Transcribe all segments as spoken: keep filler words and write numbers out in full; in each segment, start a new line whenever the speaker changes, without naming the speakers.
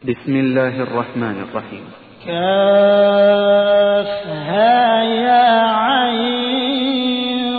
بسم الله الرحمن الرحيم.
كافها يا عين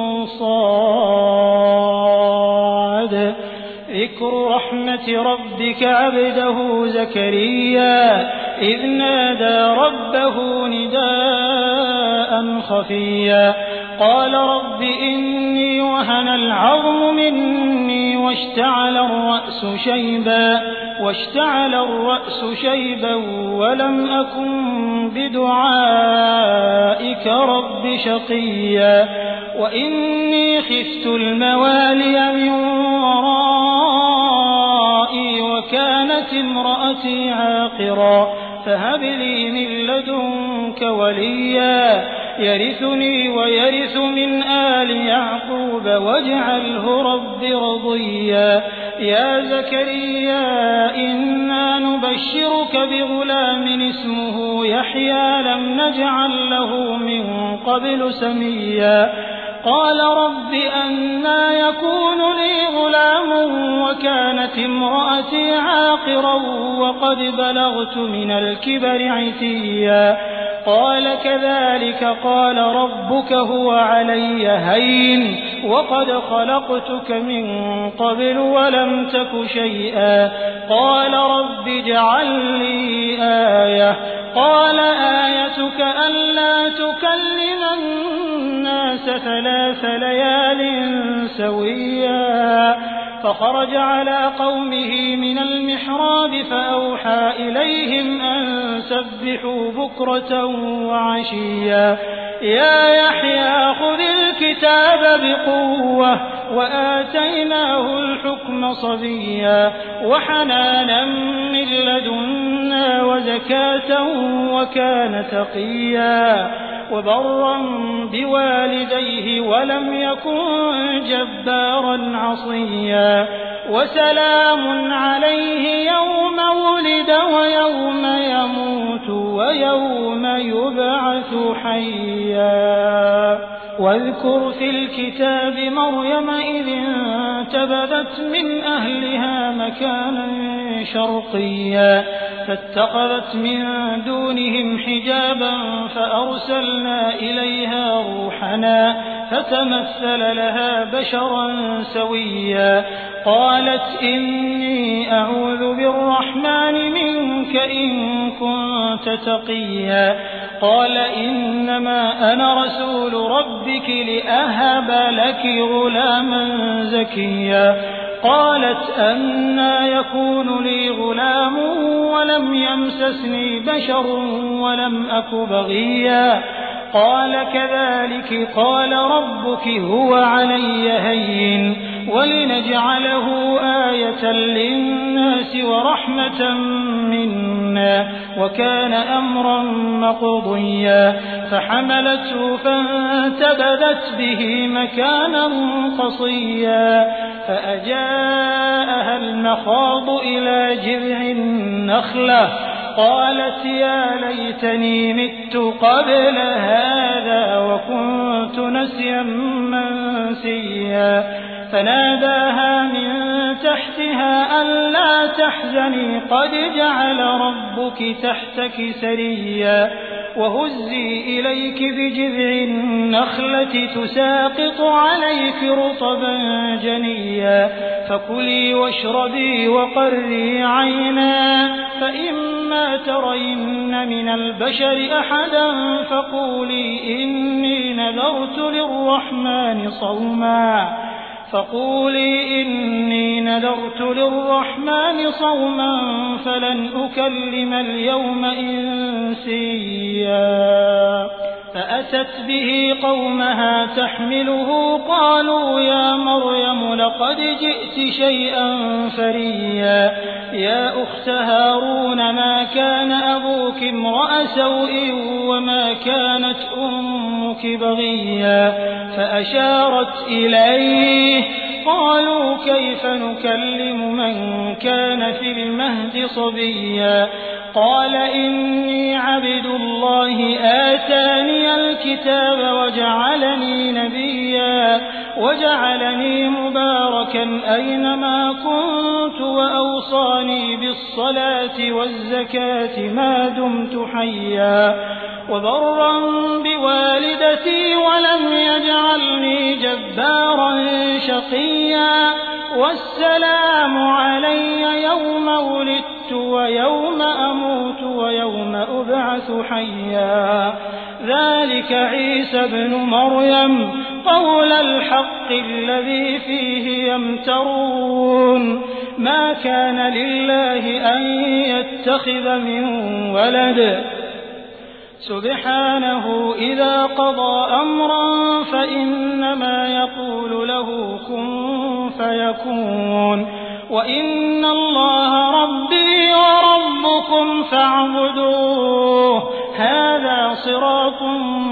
صاد. ذكر رحمة ربك عبده زكريا إذ نادى ربه نداء خفيا قال رب إني وهن العظم مني واشتعل الرأس شيبا واشتعل الرأس شيبا ولم أكن بدعائك رب شقيا وإني خفت الموالي من ورائي وكانت امرأتي عاقرا فهب لي من لدنك وليا يرثني ويرث من آل يعقوب واجعله رب رضيا يا زكريا إنا نبشرك بغلام اسمه يحيى لم نجعل له من قبل سميا قال رب أنى يكون لي غلام وكانت امرأتي عاقرا وقد بلغت من الكبر عتيا قال كذلك قال ربك هو علي هين وقد خلقتك من قبل ولم تك شيئا قال رب اجعل لي آية قال آيتك ألا تكلم الناس ثلاث ليال سويا فخرج على قومه من المحراب فأوحى إليهم أن سبحوا بكرة وعشيا يا يحيى خذ الكتاب بقوة وآتيناه الحكم صبيا وحنانا من لدنا وزكاة وكان تقيا وبرا بوالديه ولم يكن جبارا عصيا وسلام عليه يوم ولد ويوم يموت ويوم يبعث حيا واذكر في الكتاب مريم إذ انتبذت من أهلها مكانا شرقيا فاتخذت من دونهم حجابا فأرسلنا إليها روحنا فتمثل لها بشرا سويا قالت إني أعوذ بالرحمن منك إن كنت تقيا قال إنما أنا رسول ربك لأهب لك غلاما زكيا قالت أنى يكون لي غلام ولم يمسسني بشر ولم أك بغيا قال كذلك قال ربك هو علي هين ولنجعله آية للناس ورحمة منا وكان أمرا مقضيا فحملته فانتبذت به مكانا قصيا فأجاءها المخاض إلى جذع النخلة قالت يا ليتني مت قبل هذا وكنت نسيا منسيا فناداها من تحتها ألا تحزني قد جعل ربك تحتك سريا وهزي إليك بجذع النخلة تساقط عليك رطبا جنيا فكلي واشربي وقري عينا فإما ترين من البشر أحدا فقولي إني نذرت للرحمن صوما فقولي إني نذرت للرحمن صوما فلن أكلم اليوم إنسيا فأتت به قومها تحمله قالوا يا مريم لقد جئت شيئا فريا يا أخت هارون ما كان أبوك امرأ سوء وما كانت أمك بغيا فأشارت إليه قالوا كيف نكلم من كان في المهد صبيا قال إني عبد الله آتاني الكتاب وجعلني نبيا وجعلني مباركا أينما كنت وأوصاني بالصلاة والزكاة ما دمت حيا وبرا بوالدتي ولم يجعلني جبارا شقيا والسلام علي يوم ولدت ويوم أموت ويوم أبعث حيا ذلك عيسى ابن مريم قول الحق الذي فيه يمترون ما كان لله أن يتخذ من ولد سبحانه إذا قضى أمرا فإنما يقول له كن فيكون وإن الله ربي وربكم فاعبدوه هذا صراط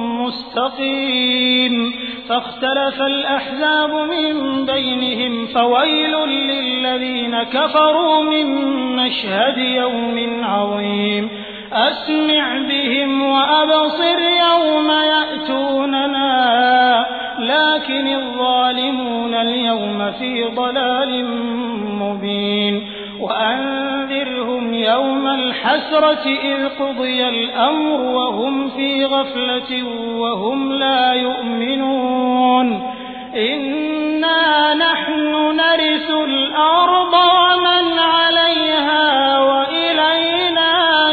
مستقيم فاختلف الأحزاب من بينهم فويل للذين كفروا من مشهد يوم عظيم أسمع بهم وأبصر يوم يأتوننا لكن الظالمون اليوم في ضلال مبين وأنذرهم يوم الحسرة إذ قضي الأمر وهم في غفلة وهم لا يؤمنون إنا نحن نرث الأرض ومن عليها وإلينا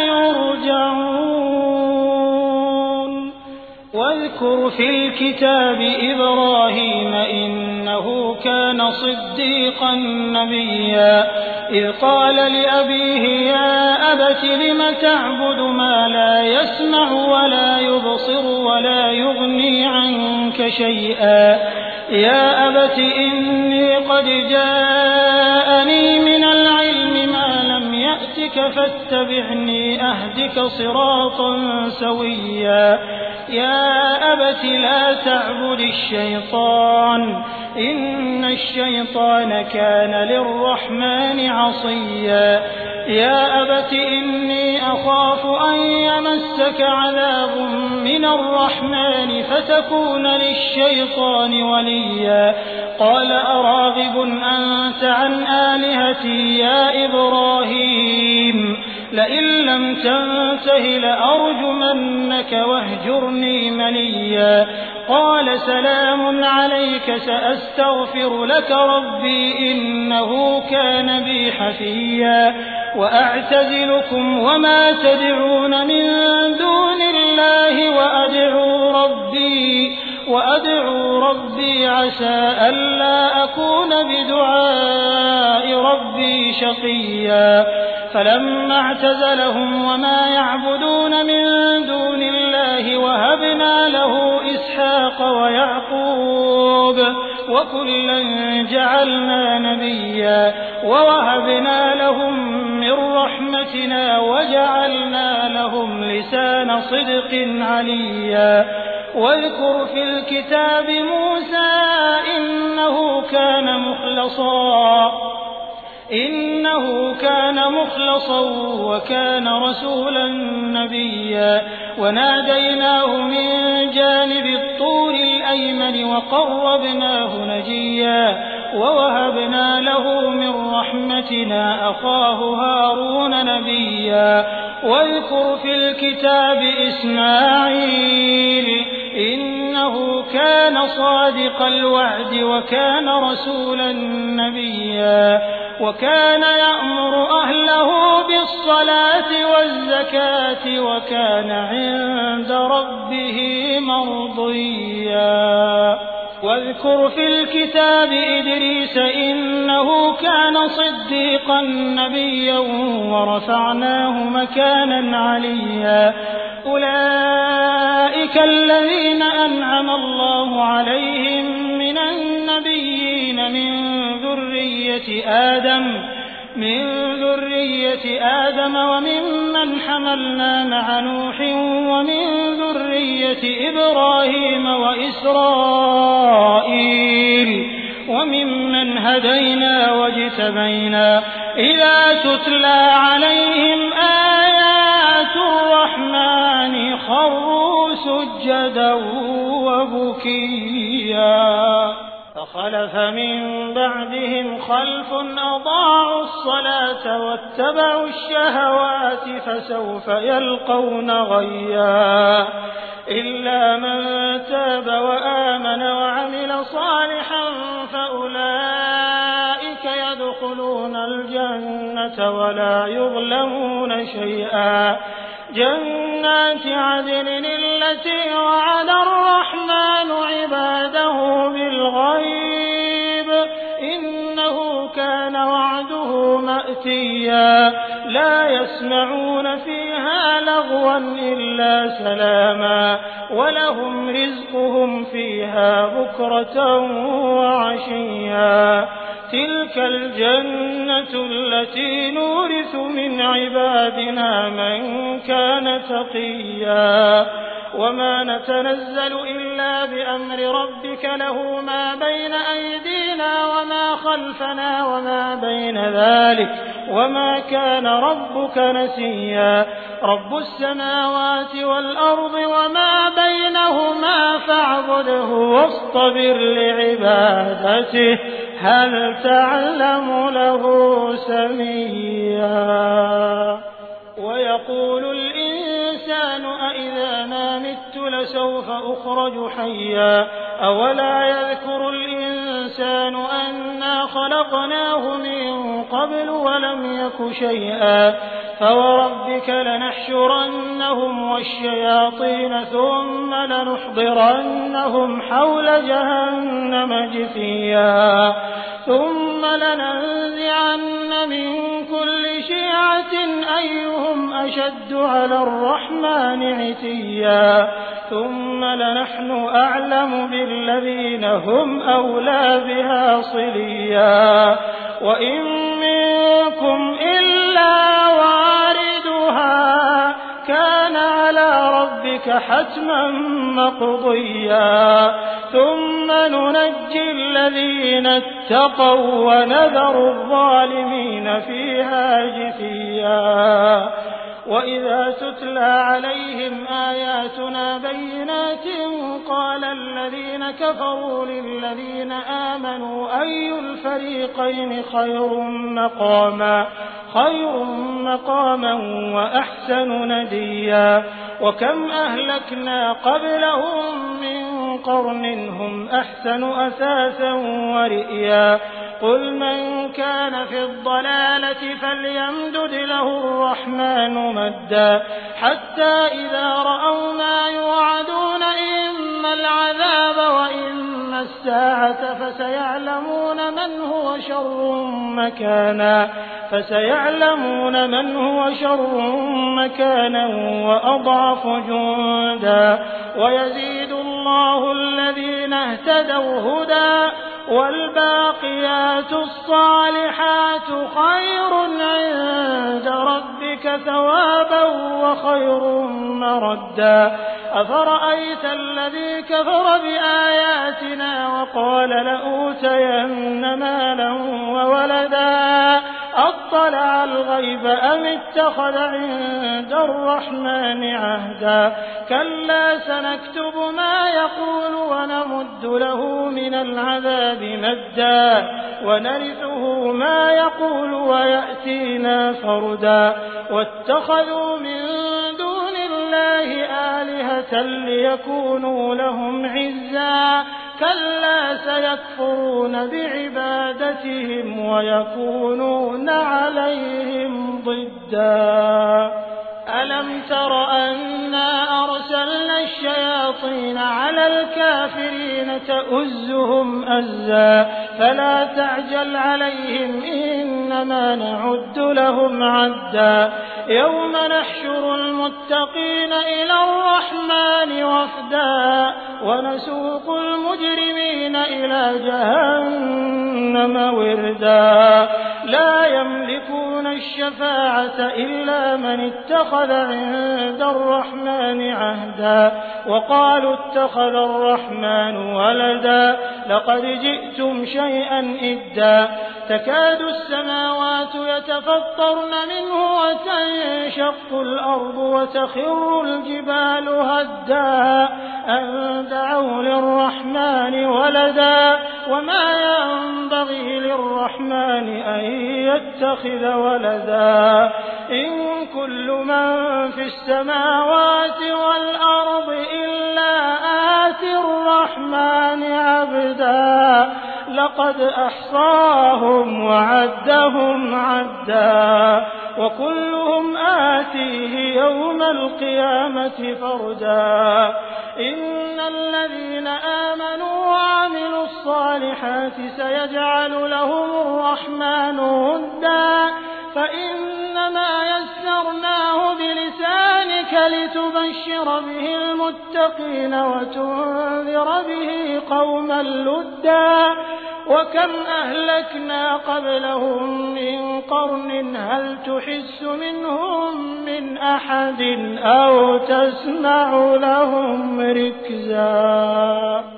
يرجعون واذكر في الكتاب إبراهيم إنه كان صديقا نبيا إذ قال لأبيه يا أبت لم تعبد ما لا يسمع ولا يبصر ولا يغني عنك شيئا يا أبت إني قد جاءني من العلم ما لم يأتك فاتبعني أهدك صراطا سويا يا أبت لا تعبد الشيطان إن الشيطان كان للرحمن عصيا يا أبت إني أخاف أن يمسك عذاب من الرحمن فتكون للشيطان وليا قال أراغب أنت عن آلهتي يا إبراهيم لئن لم تنته لأرجمنك واهجرني مليا قال سلام عليك سأستغفر لك ربي إنه كان بي حفيا وأعتزلكم وما تدعون من دون الله وأدعو ربي وأدعو ربي عسى ألا أكون بدعاء ربي شقيا فلما اعتزلهم وما يعبدون من دون الله وهبنا له إسحاق ويعقوب وكلا جعلنا نبيا ووهبنا لهم من رحمتنا وجعلنا لهم لسان صدق عليا واذكر في الكتاب موسى إنه كان مخلصا إنه كان مخلصا وكان رسولا نبيا وناديناه من جانب الطور الأيمن وقربناه نجيا ووهبنا له من رحمتنا أخاه هارون نبيا واذكر في الكتاب إسماعيل إنه كان صادق الوعد وكان رسولا نبيا وكان يأمر أهله بالصلاة والزكاة وكان عند ربه مرضيا واذكر في الكتاب إدريس إنه كان صديقا نبيا ورفعناه مكانا عليا أولئك الذين أنعم الله عليهم من النبيين من ذرية آدم من ذرية آدم وممن حملنا مع نوح ومن ذرية إبراهيم وإسرائيل وممن هدينا واجتبينا إذا تتلى عليهم آيات الرحمن خروا سجدا وبكيا خلف من بعدهم خلف أضاعوا الصلاة واتبعوا الشهوات فسوف يلقون غيا إلا من تاب وآمن وعمل صالحا فأولئك يدخلون الجنة ولا يظلمون شيئا جنات عدن التي وعد الرحمن عباده بالغيب إنه كان وعده مأتيا لا يسمعون فيها لغوا إلا سلاما ولهم رزقهم فيها بكرة وعشيا تلك الجنة التي نورث من عبادنا من كان تقيا وما نتنزل إلا بأمر ربك له ما بين أيدينا وما خلفنا وما بين ذلك وما كان ربك نسيا رب السماوات والأرض وما بينهما فاعبده واصطبر لعبادته هل تعلم له سميا ويقول الإنسان أإذا ما مت لسوف أخرج حيا أولا يذكر الإنسان أنا خلقناه من قبل ولم يك شيئا فوربك لنحشرنهم والشياطين ثم لنحضرنهم حول جهنم جثيا ثم لننزعن من كل شيعة أيهم أشد على الرحمن عتيا ثم لنحن أعلم بالذين هم أولى بها صليا وإن منكم إلا واردها كان على ربك حتما مقضيا ثم ننجي الذين اتقوا ونذر الظالمين فيها جثيا وإذا تتلى عليهم آياتنا بينات قال الذين كفروا للذين آمنوا أي الفريقين خير مقاما خير مقاما وأحسن نديا وكم أهلكنا قبلهم من قرن هم أحسن أثاثا ورئيا قل من كان في الضلالة فليمدد له الرحمن مدا حتى إذا رأوا ما يوعدون إما العذاب وإما الساعة فسيعلمون من هو شر مكانا فسيعلمون من هو شر مكانا وأضعف جندا ويزيد الله الذين اهتدوا هدى والباقيات الصالحات خير عند ربك ثوابا وخير مردا أفرأيت الذي كفر بآياتنا وقال لأوتين مالا وولدا أطلع الغيب أم اتخذ عند الرحمن عهدا كلا سنكتب ما يقول ونمد له من العذاب مدا ونرثه ما يقول ويأتينا فردا واتخذوا من دون الله آلهة ليكونوا لهم عزا كلا سيكفرون بعبادتهم ويكونون عليهم ضدا ألم تر أنا أرسلنا الشياطين على الكافرين تؤزهم أزا فلا تعجل عليهم إنما نعد لهم عدا يوم نحشر المتقين إلى الرحمن وفدا ونسوق المجرمين إلى جهنم وردا لا يملكون الشفاعة إلا من اتخذ عند الرحمن عهدا وقالوا اتخذ الرحمن ولدا لقد جئتم شيئا إدا تكاد السماوات يتفطرن منه وتنشق الأرض وتخر الجبال هدا أن دعوا للرحمن ولدا وما ينبغي للرحمن أن يتخذ ولدا إن كل من في السماوات والأرض إلا آتي الرحمن عبدا لقد أحصاهم وعدهم عدا وكلهم آتيه يوم القيامة فردا إن الذين آمنوا وعملوا الصالحات سيجعل لهم الرحمن ودا فإنما يسرناه بلسانك لتبشر به المتقين وتنذر به قوما لدا وكم أهلكنا قبلهم من قرن هل تحس منهم من أحد أو تسمع لهم ركزا.